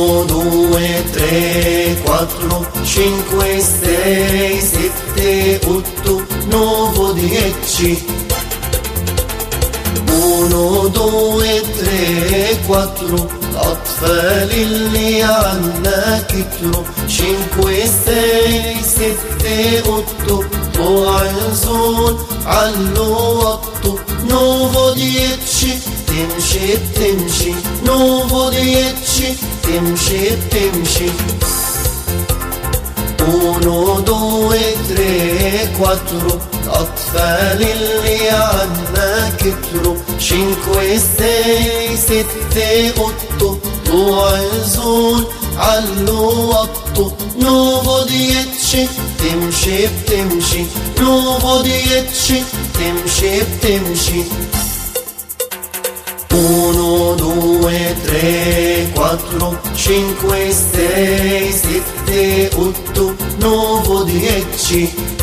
1, 2, 3, 4, 5, 6, 7, 8, 9, 10. 1, 2, 3, 4 الأطفال اللي عنا كتروا. 5, 6, 7, 8 طلع الزول علوا وطوا. 9, 10 تمشي بتمشي. 9, 10 تمشي بتمشي. 1, 2, 3, 4 الأطفال اللي عنا كتروا. 5, 6, 7, 8 طلع الزول علوا وطوا. 9, 10 تمشي بتمشي. 9, 10 تمشي بتمشي. 1, 2, 3, 4, 5, 6, 7, 8, 9, 10.